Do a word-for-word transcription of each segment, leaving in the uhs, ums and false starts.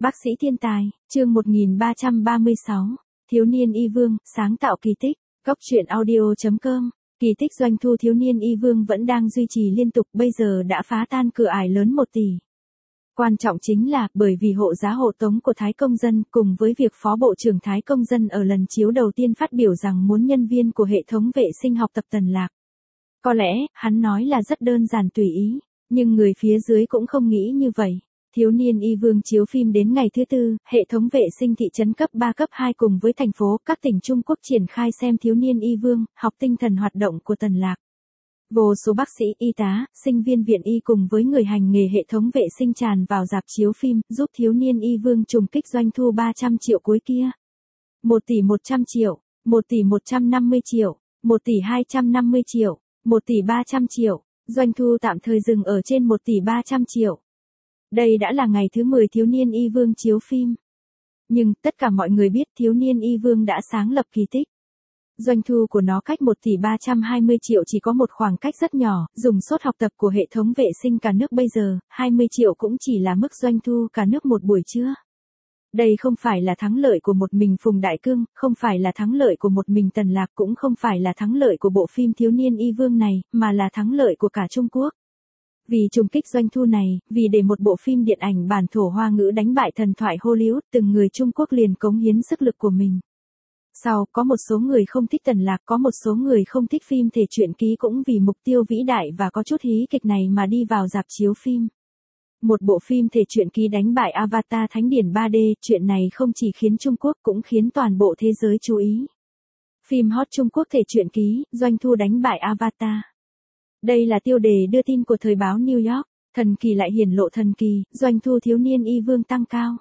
Bác sĩ thiên tài, chương một nghìn ba trăm ba mươi sáu, Thiếu niên y vương, sáng tạo kỳ tích, góc truyện audio chấm com, kỳ tích doanh thu thiếu niên y vương vẫn đang duy trì liên tục, bây giờ đã phá tan cửa ải lớn một tỷ. Quan trọng chính là, bởi vì hộ giá hộ tống của Thái Công Dân cùng với việc Phó Bộ trưởng Thái Công Dân ở lần chiếu đầu tiên phát biểu rằng muốn nhân viên của hệ thống vệ sinh học tập Tần Lạc. Có lẽ, hắn nói là rất đơn giản tùy ý, nhưng người phía dưới cũng không nghĩ như vậy. Thiếu niên y vương chiếu phim đến ngày thứ tư, hệ thống vệ sinh thị trấn cấp ba cấp hai cùng với thành phố, các tỉnh Trung Quốc triển khai xem thiếu niên y vương, học tinh thần hoạt động của Tần Lạc. Vô số bác sĩ, y tá, sinh viên viện y cùng với người hành nghề hệ thống vệ sinh tràn vào rạp chiếu phim, giúp thiếu niên y vương trùng kích doanh thu ba trăm triệu cuối kia. một tỷ một trăm triệu, một tỷ một trăm năm mươi triệu, một tỷ hai trăm năm mươi triệu, một tỷ ba trăm triệu, doanh thu tạm thời dừng ở trên một tỷ ba trăm triệu. Đây đã là ngày thứ mười thiếu niên y vương chiếu phim. Nhưng, tất cả mọi người biết thiếu niên y vương đã sáng lập kỳ tích. Doanh thu của nó cách một tỷ ba trăm hai mươi triệu chỉ có một khoảng cách rất nhỏ, dùng sốt học tập của hệ thống vệ sinh cả nước bây giờ, hai mươi triệu cũng chỉ là mức doanh thu cả nước một buổi trưa. Đây không phải là thắng lợi của một mình Phùng Đại Cương, không phải là thắng lợi của một mình Tần Lạc, cũng không phải là thắng lợi của bộ phim thiếu niên y vương này, mà là thắng lợi của cả Trung Quốc. Vì trùng kích doanh thu này, vì để một bộ phim điện ảnh bản thổ Hoa ngữ đánh bại thần thoại Hollywood, từng người Trung Quốc liền cống hiến sức lực của mình. Sau, có một số người không thích Tần Lạc, có một số người không thích phim thể truyện ký cũng vì mục tiêu vĩ đại và có chút hí kịch này mà đi vào rạp chiếu phim. Một bộ phim thể truyện ký đánh bại Avatar Thánh Điển ba D, chuyện này không chỉ khiến Trung Quốc cũng khiến toàn bộ thế giới chú ý. Phim hot Trung Quốc thể truyện ký, doanh thu đánh bại Avatar. Đây là tiêu đề đưa tin của thời báo New York, thần kỳ lại hiển lộ thần kỳ, doanh thu thiếu niên y vương tăng cao.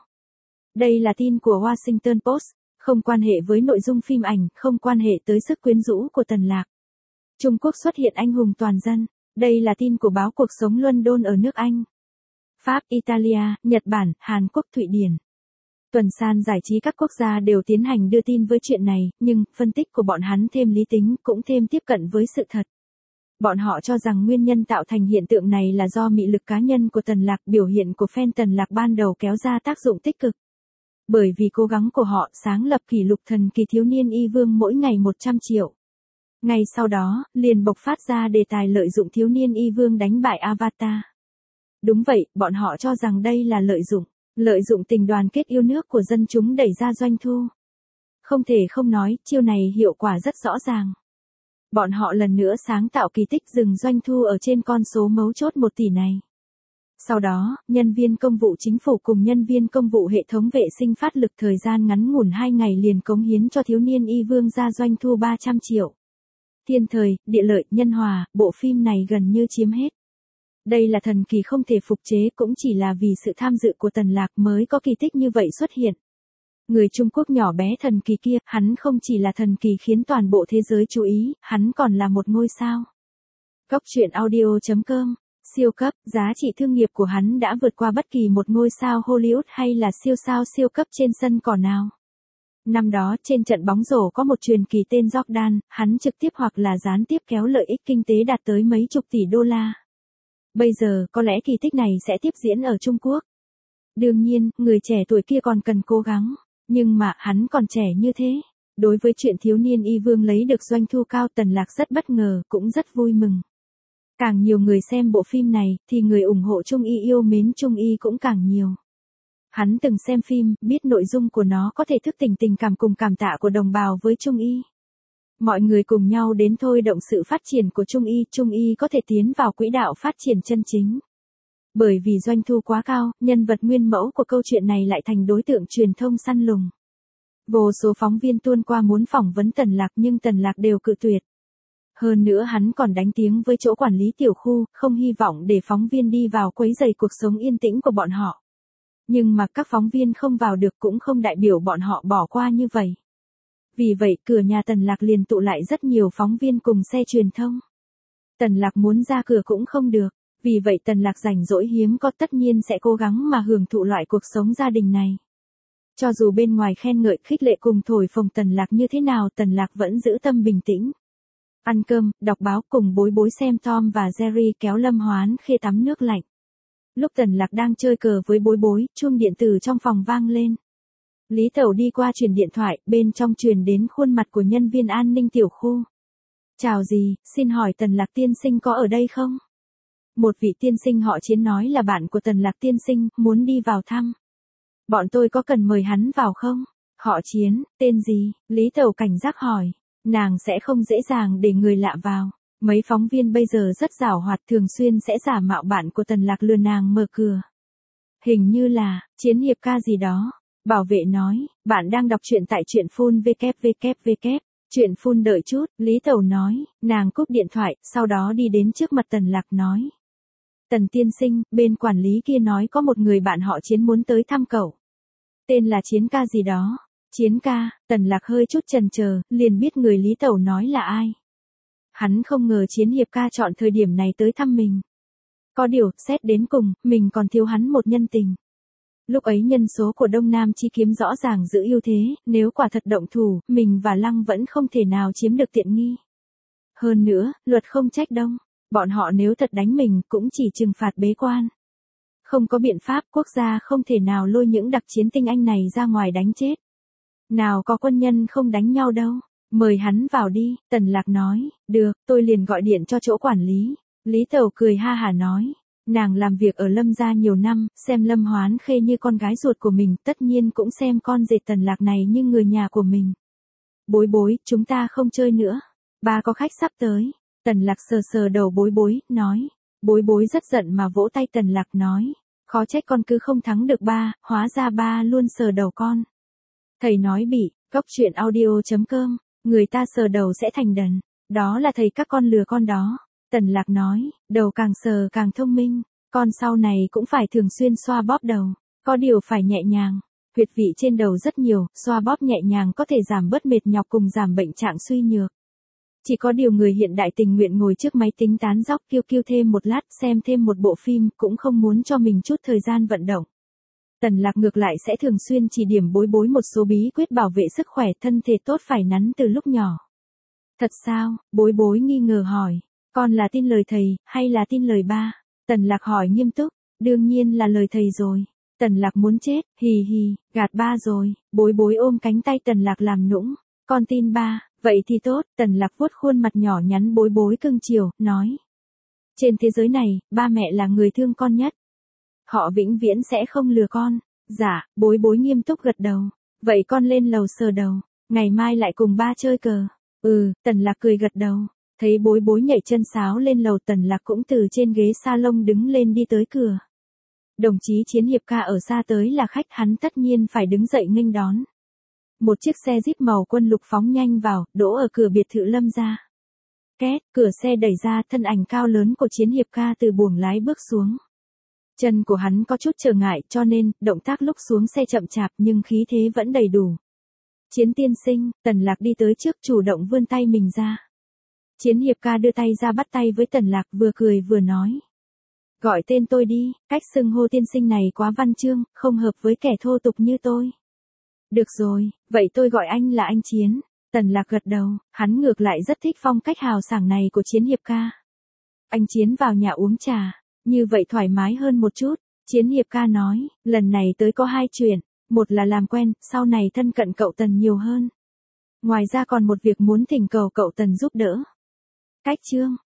Đây là tin của Washington Post, không quan hệ với nội dung phim ảnh, không quan hệ tới sức quyến rũ của Tần Lạc. Trung Quốc xuất hiện anh hùng toàn dân, đây là tin của báo Cuộc sống London ở nước Anh. Pháp, Italia, Nhật Bản, Hàn Quốc, Thụy Điển. Tuần san giải trí các quốc gia đều tiến hành đưa tin với chuyện này, nhưng, phân tích của bọn hắn thêm lý tính, cũng thêm tiếp cận với sự thật. Bọn họ cho rằng nguyên nhân tạo thành hiện tượng này là do mị lực cá nhân của Tần Lạc, biểu hiện của fan Tần Lạc ban đầu kéo ra tác dụng tích cực. Bởi vì cố gắng của họ sáng lập kỷ lục thần kỳ thiếu niên y vương mỗi ngày một trăm triệu. Ngay sau đó, liền bộc phát ra đề tài lợi dụng thiếu niên y vương đánh bại Avatar. Đúng vậy, bọn họ cho rằng đây là lợi dụng, lợi dụng tình đoàn kết yêu nước của dân chúng đẩy ra doanh thu. Không thể không nói, chiêu này hiệu quả rất rõ ràng. Bọn họ lần nữa sáng tạo kỳ tích dừng doanh thu ở trên con số mấu chốt một tỷ này. Sau đó, nhân viên công vụ chính phủ cùng nhân viên công vụ hệ thống vệ sinh phát lực thời gian ngắn ngủn hai ngày liền cống hiến cho thiếu niên y vương ra doanh thu ba trăm triệu. Thiên Thời, Địa Lợi, Nhân Hòa, bộ phim này gần như chiếm hết. Đây là thần kỳ không thể phục chế, cũng chỉ là vì sự tham dự của Tần Lạc mới có kỳ tích như vậy xuất hiện. Người Trung Quốc nhỏ bé thần kỳ kia, hắn không chỉ là thần kỳ khiến toàn bộ thế giới chú ý, hắn còn là một ngôi sao. Góc truyện audio chấm com, siêu cấp, giá trị thương nghiệp của hắn đã vượt qua bất kỳ một ngôi sao Hollywood hay là siêu sao siêu cấp trên sân cỏ nào. Năm đó, trên trận bóng rổ có một truyền kỳ tên Jordan, hắn trực tiếp hoặc là gián tiếp kéo lợi ích kinh tế đạt tới mấy chục tỷ đô la. Bây giờ, có lẽ kỳ tích này sẽ tiếp diễn ở Trung Quốc. Đương nhiên, người trẻ tuổi kia còn cần cố gắng. Nhưng mà, hắn còn trẻ như thế. Đối với chuyện thiếu niên y vương lấy được doanh thu cao, Tần Lạc rất bất ngờ, cũng rất vui mừng. Càng nhiều người xem bộ phim này, thì người ủng hộ Trung y yêu mến Trung y cũng càng nhiều. Hắn từng xem phim, biết nội dung của nó có thể thức tỉnh tình cảm cùng cảm tạ của đồng bào với Trung y. Mọi người cùng nhau đến thôi động sự phát triển của Trung y, Trung y có thể tiến vào quỹ đạo phát triển chân chính. Bởi vì doanh thu quá cao, nhân vật nguyên mẫu của câu chuyện này lại thành đối tượng truyền thông săn lùng. Vô số phóng viên tuôn qua muốn phỏng vấn Tần Lạc nhưng Tần Lạc đều cự tuyệt. Hơn nữa hắn còn đánh tiếng với chỗ quản lý tiểu khu, không hy vọng để phóng viên đi vào quấy rầy cuộc sống yên tĩnh của bọn họ. Nhưng mà các phóng viên không vào được cũng không đại biểu bọn họ bỏ qua như vậy. Vì vậy, cửa nhà Tần Lạc liền tụ lại rất nhiều phóng viên cùng xe truyền thông. Tần Lạc muốn ra cửa cũng không được. Vì vậy Tần Lạc rảnh rỗi hiếm có tất nhiên sẽ cố gắng mà hưởng thụ loại cuộc sống gia đình này. Cho dù bên ngoài khen ngợi khích lệ cùng thổi phồng Tần Lạc như thế nào, Tần Lạc vẫn giữ tâm bình tĩnh. Ăn cơm, đọc báo cùng bối bối xem Tom và Jerry kéo Lâm Hoán Khê tắm nước lạnh. Lúc Tần Lạc đang chơi cờ với Bối Bối, chuông điện tử trong phòng vang lên. Lý Tẩu đi qua truyền điện thoại, bên trong truyền đến khuôn mặt của nhân viên an ninh tiểu khu. Chào gì, xin hỏi Tần Lạc tiên sinh có ở đây không? Một vị tiên sinh họ Chiến nói là bạn của Tần Lạc tiên sinh, muốn đi vào thăm. Bọn tôi có cần mời hắn vào không? Họ Chiến, tên gì? Lý Tẩu cảnh giác hỏi. Nàng sẽ không dễ dàng để người lạ vào. Mấy phóng viên bây giờ rất giàu hoạt, thường xuyên sẽ giả mạo bạn của Tần Lạc lừa nàng mở cửa. Hình như là, Chiến hiệp ca gì đó. Bảo vệ nói, bạn đang đọc truyện tại truyện phun www. Truyện phun đợi chút, Lý Tẩu nói, nàng cúp điện thoại, sau đó đi đến trước mặt Tần Lạc nói. Tần tiên sinh, bên quản lý kia nói có một người bạn họ Chiến muốn tới thăm cậu. Tên là Chiến ca gì đó. Chiến ca, Tần Lạc hơi chút chần chờ, liền biết người Lý Tẩu nói là ai. Hắn không ngờ Chiến hiệp ca chọn thời điểm này tới thăm mình. Có điều, xét đến cùng, mình còn thiếu hắn một nhân tình. Lúc ấy nhân số của Đông Nam Chi Kiếm rõ ràng giữ ưu thế, nếu quả thật động thủ, mình và Lăng vẫn không thể nào chiếm được tiện nghi. Hơn nữa, luật không trách Đông, bọn họ nếu thật đánh mình cũng chỉ trừng phạt bế quan. Không có biện pháp, quốc gia không thể nào lôi những đặc chiến tinh anh này ra ngoài đánh chết. Nào có quân nhân không đánh nhau đâu, mời hắn vào đi, Tần Lạc nói, được, tôi liền gọi điện cho chỗ quản lý. Lý Tẩu cười ha hả nói. Nàng làm việc ở Lâm gia nhiều năm, xem Lâm Hoán Khê như con gái ruột của mình, tất nhiên cũng xem con rể Tần Lạc này như người nhà của mình. Bối Bối, chúng ta không chơi nữa. Ba có khách sắp tới. Tần Lạc sờ sờ đầu Bối Bối, nói. Bối Bối rất giận mà vỗ tay Tần Lạc nói. Khó trách con cứ không thắng được ba, hóa ra ba luôn sờ đầu con. Thầy nói bị, góc truyện audio chấm com, người ta sờ đầu sẽ thành đần. Đó là thầy các con lừa con đó. Tần Lạc nói, đầu càng sờ càng thông minh, con sau này cũng phải thường xuyên xoa bóp đầu, có điều phải nhẹ nhàng, huyệt vị trên đầu rất nhiều, xoa bóp nhẹ nhàng có thể giảm bớt mệt nhọc cùng giảm bệnh trạng suy nhược. Chỉ có điều người hiện đại tình nguyện ngồi trước máy tính tán dóc kiêu kiêu thêm một lát, xem thêm một bộ phim, cũng không muốn cho mình chút thời gian vận động. Tần Lạc ngược lại sẽ thường xuyên chỉ điểm Bối Bối một số bí quyết bảo vệ sức khỏe thân thể tốt phải nắn từ lúc nhỏ. Thật sao? Bối Bối nghi ngờ hỏi. Con là tin lời thầy, hay là tin lời ba? Tần Lạc hỏi nghiêm túc, đương nhiên là lời thầy rồi. Tần Lạc muốn chết, hì hì, gạt ba rồi. Bối Bối ôm cánh tay Tần Lạc làm nũng, con tin ba, vậy thì tốt. Tần Lạc vuốt khuôn mặt nhỏ nhắn Bối Bối cưng chiều, nói. Trên thế giới này, ba mẹ là người thương con nhất. Họ vĩnh viễn sẽ không lừa con. Dạ, Bối Bối nghiêm túc gật đầu. Vậy con lên lầu sờ đầu, ngày mai lại cùng ba chơi cờ. Ừ, Tần Lạc cười gật đầu. Thấy Bối Bối nhảy chân sáo lên lầu, Tần Lạc cũng từ trên ghế salon đứng lên đi tới cửa. Đồng chí Chiến hiệp ca ở xa tới là khách, hắn tất nhiên phải đứng dậy nghênh đón. Một chiếc xe Jeep màu quân lục phóng nhanh vào, đỗ ở cửa biệt thự Lâm gia. Két, cửa xe đẩy ra, thân ảnh cao lớn của Chiến hiệp ca từ buồng lái bước xuống. Chân của hắn có chút trở ngại, cho nên, động tác lúc xuống xe chậm chạp nhưng khí thế vẫn đầy đủ. Chiến tiên sinh, Tần Lạc đi tới trước chủ động vươn tay mình ra. Chiến hiệp ca đưa tay ra bắt tay với Tần Lạc, vừa cười vừa nói. Gọi tên tôi đi, cách xưng hô tiên sinh này quá văn chương, không hợp với kẻ thô tục như tôi. Được rồi, vậy tôi gọi anh là anh Chiến. Tần Lạc gật đầu, hắn ngược lại rất thích phong cách hào sảng này của Chiến hiệp ca. Anh Chiến vào nhà uống trà, như vậy thoải mái hơn một chút. Chiến hiệp ca nói, lần này tới có hai chuyện, một là làm quen, sau này thân cận cậu Tần nhiều hơn. Ngoài ra còn một việc muốn thỉnh cầu cậu Tần giúp đỡ. Cách chương